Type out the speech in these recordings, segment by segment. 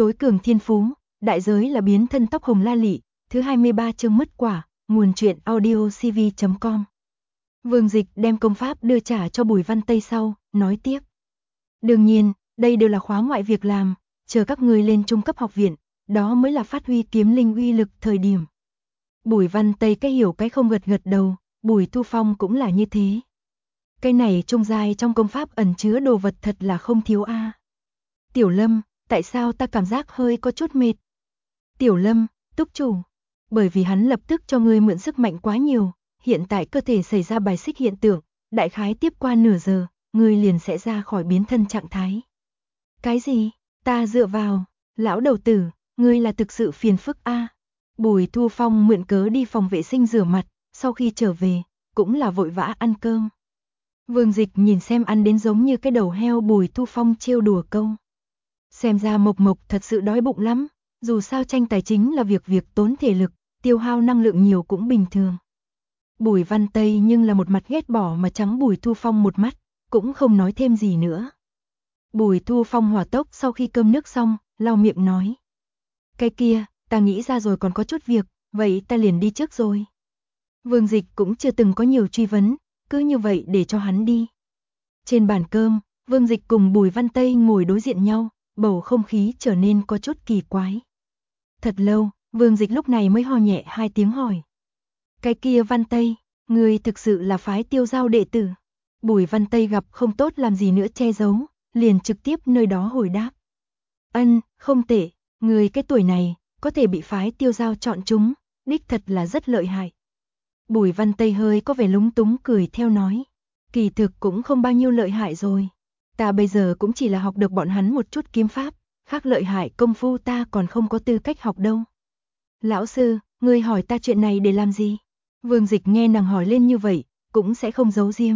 tối cường thiên phú, đại giới là biến thân tóc hồng la lị, thứ 23 chương mất quả, nguồn truyện audiocv.com. Vương Dịch đem công pháp đưa trả cho Bùi Văn Tây sau, nói tiếp. Đương nhiên, đây đều là khóa ngoại việc làm, chờ các ngươi lên trung cấp học viện, đó mới là phát huy kiếm linh uy lực thời điểm. Bùi Văn Tây cái hiểu cái không gật đầu, Bùi Thu Phong cũng là như thế. Cái này trung giai trong công pháp ẩn chứa đồ vật thật là không thiếu a. Tiểu Lâm, tại sao ta cảm giác hơi có chút mệt? Tiểu Lâm, túc chủ, bởi vì hắn lập tức cho ngươi mượn sức mạnh quá nhiều, hiện tại cơ thể xảy ra bài xích hiện tượng, đại khái tiếp qua nửa giờ, ngươi liền sẽ ra khỏi biến thân trạng thái. Cái gì? Ta dựa vào, lão đầu tử, ngươi là thực sự phiền phức a. Bùi Thu Phong mượn cớ đi phòng vệ sinh rửa mặt, sau khi trở về, cũng là vội vã ăn cơm. Vương Dịch nhìn xem ăn đến giống như cái đầu heo Bùi Thu Phong trêu đùa câu. Xem ra Mộc Mộc thật sự đói bụng lắm, dù sao tranh tài chính là việc tốn thể lực, tiêu hao năng lượng nhiều cũng bình thường. Bùi Văn Tây nhưng là một mặt ghét bỏ mà trắng Bùi Thu Phong một mắt, cũng không nói thêm gì nữa. Bùi Thu Phong hỏa tốc sau khi cơm nước xong, lau miệng nói. Cái kia, ta nghĩ ra rồi còn có chút việc, vậy ta liền đi trước rồi. Vương Dịch cũng chưa từng có nhiều truy vấn, cứ như vậy để cho hắn đi. Trên bàn cơm, Vương Dịch cùng Bùi Văn Tây ngồi đối diện nhau, bầu không khí trở nên có chút kỳ quái. Thật lâu, Vương Dịch lúc này mới ho nhẹ 2 tiếng hỏi. Cái kia Văn Tây, ngươi thực sự là phái Tiêu Giao đệ tử? Bùi Văn Tây gặp không tốt làm gì nữa che giấu, liền trực tiếp nơi đó hồi đáp. Không tệ, ngươi cái tuổi này, có thể bị phái Tiêu Giao chọn chúng, đích thật là rất lợi hại. Bùi Văn Tây hơi có vẻ lúng túng cười theo nói. Kỳ thực cũng không bao nhiêu lợi hại rồi. Ta bây giờ cũng chỉ là học được bọn hắn một chút kiếm pháp, khác lợi hại công phu ta còn không có tư cách học đâu. Lão sư, ngươi hỏi ta chuyện này để làm gì? Vương Dịch nghe nàng hỏi lên như vậy, cũng sẽ không giấu giếm.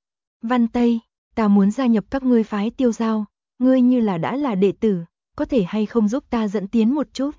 Văn Tây, ta muốn gia nhập các ngươi phái Tiêu Giao, ngươi như là đã là đệ tử, có thể hay không giúp ta dẫn tiến một chút?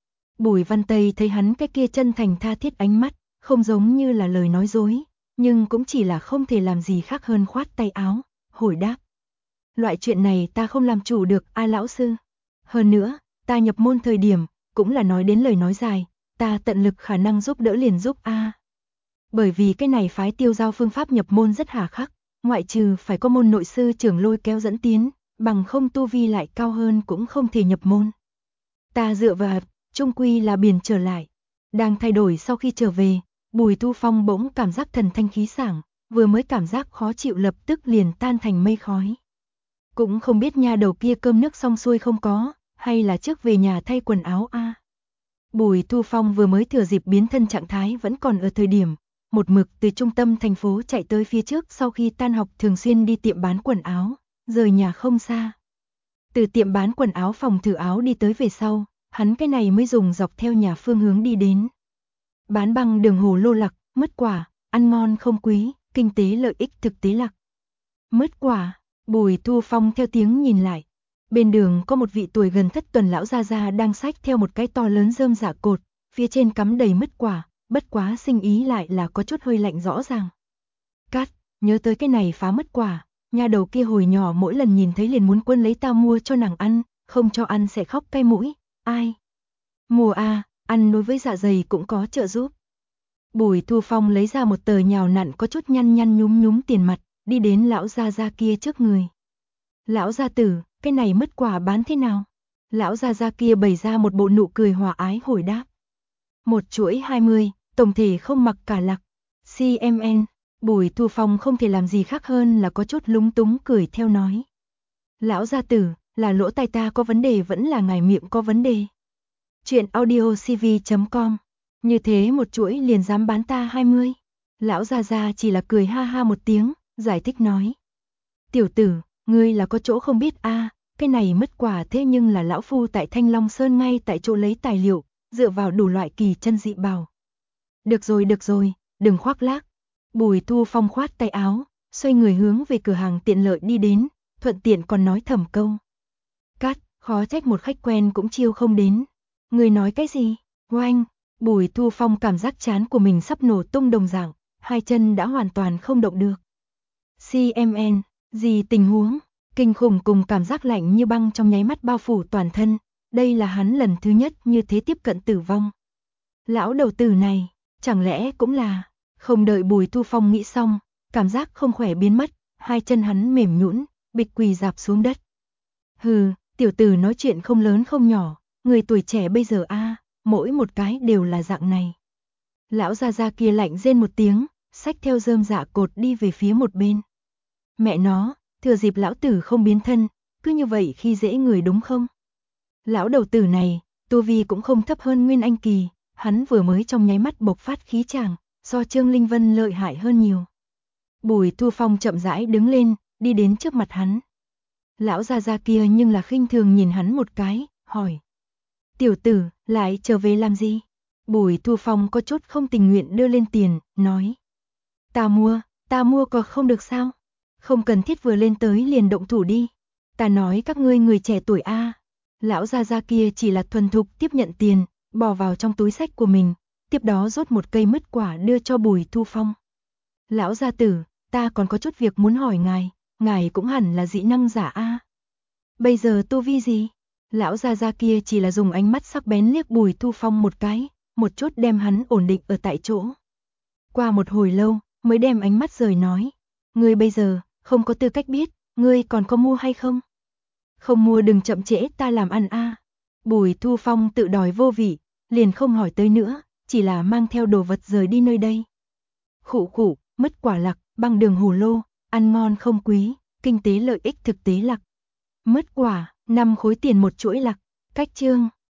Bùi Văn Tây thấy hắn cái kia chân thành tha thiết ánh mắt, không giống như là lời nói dối, nhưng cũng chỉ là không thể làm gì khác hơn khoát tay áo, hồi đáp. Loại chuyện này ta không làm chủ được a lão sư. Hơn nữa, ta nhập môn thời điểm, cũng là nói đến lời nói dài, ta tận lực khả năng giúp đỡ liền giúp a. Bởi vì cái này phái Tiêu Giao phương pháp nhập môn rất hà khắc, ngoại trừ phải có môn nội sư trưởng lôi kéo dẫn tiến, bằng không tu vi lại cao hơn cũng không thể nhập môn. Ta dựa vào, chung quy là biển trở lại. Đang thay đổi sau khi trở về, Bùi Thu Phong bỗng cảm giác thần thanh khí sảng, vừa mới cảm giác khó chịu lập tức liền tan thành mây khói. Cũng không biết nha đầu kia cơm nước xong xuôi không có, hay là trước về nhà thay quần áo a. Bùi Thu Phong vừa mới thừa dịp biến thân trạng thái vẫn còn ở thời điểm, một mực từ trung tâm thành phố chạy tới phía trước sau khi tan học thường xuyên đi tiệm bán quần áo, rời nhà không xa. Từ tiệm bán quần áo phòng thử áo đi tới về sau, hắn cái này mới dùng dọc theo nhà phương hướng đi đến. Bán băng đường hồ lô lạc, mứt quả, ăn ngon không quý, kinh tế lợi ích thực tế lạc. Mứt quả, Bùi Thu Phong theo tiếng nhìn lại. Bên đường có một vị tuổi gần thất tuần lão gia gia đang xách theo một cái to lớn rơm dạ cột, phía trên cắm đầy mứt quả, bất quá sinh ý lại là có chút hơi lạnh rõ ràng. Cát, nhớ tới cái này phá mứt quả, nha đầu kia hồi nhỏ mỗi lần nhìn thấy liền muốn quân lấy tao mua cho nàng ăn, không cho ăn sẽ khóc cay mũi, ai? Mùa a, ăn đối với dạ dày cũng có trợ giúp. Bùi Thu Phong lấy ra một tờ nhào nặn có chút nhăn nhăn nhúm nhúm tiền mặt, đi đến lão gia gia kia trước người. Lão gia tử, cái này mứt quả bán thế nào? Lão gia gia kia bày ra một bộ nụ cười hòa ái hồi đáp. Một chuỗi 20, tổng thể không mặc cả lạc. CMN, Bùi Thu Phong không thể làm gì khác hơn là có chút lúng túng cười theo nói. Lão gia tử, là lỗ tai ta có vấn đề vẫn là ngài miệng có vấn đề? Chuyện audiocv.com. Như thế một chuỗi liền dám bán ta 20. Lão gia gia chỉ là cười ha ha một tiếng, giải thích nói. Tiểu tử, ngươi là có chỗ không biết a, cái này mứt quả thế nhưng là lão phu tại Thanh Long Sơn ngay tại chỗ lấy tài liệu, dựa vào đủ loại kỳ chân dị bảo. Được rồi, đừng khoác lác. Bùi Thu Phong khoát tay áo, xoay người hướng về cửa hàng tiện lợi đi đến, thuận tiện còn nói thầm câu. Cát, khó trách một khách quen cũng chiêu không đến. Người nói cái gì? Oanh, Bùi Thu Phong cảm giác chán của mình sắp nổ tung đồng dạng, hai chân đã hoàn toàn không động được. CMN, gì tình huống? Kinh khủng cùng cảm giác lạnh như băng trong nháy mắt bao phủ toàn thân, Đây là hắn lần thứ nhất như thế tiếp cận tử vong. Lão đầu tử này, chẳng lẽ cũng là... Không đợi Bùi Thu Phong nghĩ xong, cảm giác không khỏe biến mất, hai chân hắn mềm nhũn, bịch quỳ rạp xuống đất. Hừ, tiểu tử nói chuyện không lớn không nhỏ, người tuổi trẻ bây giờ mỗi một cái đều là dạng này. Lão gia gia kia lạnh rên một tiếng, xách theo rơm dạ cột đi về phía một bên. Mẹ nó, thừa dịp lão tử không biến thân, cứ như vậy khi dễ người đúng không? Lão đầu tử này, tu vi cũng không thấp hơn Nguyên Anh kỳ, hắn vừa mới trong nháy mắt bộc phát khí tràng, so Trương Linh Vân lợi hại hơn nhiều. Bùi Thu Phong chậm rãi đứng lên, đi đến trước mặt hắn. Lão gia gia kia nhưng là khinh thường nhìn hắn một cái, hỏi. Tiểu tử, lại trở về làm gì? Bùi Thu Phong có chút không tình nguyện đưa lên tiền, nói. Ta mua có không được sao? Không cần thiết vừa lên tới liền động thủ đi. Ta nói các ngươi người trẻ tuổi Lão gia gia kia chỉ là thuần thục tiếp nhận tiền, bỏ vào trong túi xách của mình, tiếp đó rút một cây mứt quả đưa cho Bùi Thu Phong. Lão gia tử, ta còn có chút việc muốn hỏi ngài cũng hẳn là dị năng giả Bây giờ tu vi gì? Lão gia gia kia chỉ là dùng ánh mắt sắc bén liếc Bùi Thu Phong một cái, một chút đem hắn ổn định ở tại chỗ. Qua một hồi lâu, mới đem ánh mắt rời nói, ngươi bây giờ không có tư cách biết, ngươi còn có mua hay không? Không mua đừng chậm trễ ta làm ăn Bùi Thu Phong tự đòi vô vị, liền không hỏi tới nữa, chỉ là mang theo đồ vật rời đi nơi đây. Khụ, mứt quả lặc, băng đường hồ lô, ăn ngon không quý, kinh tế lợi ích thực tế lặc. Mứt quả, 5 khối tiền một chuỗi lặc, cách chương.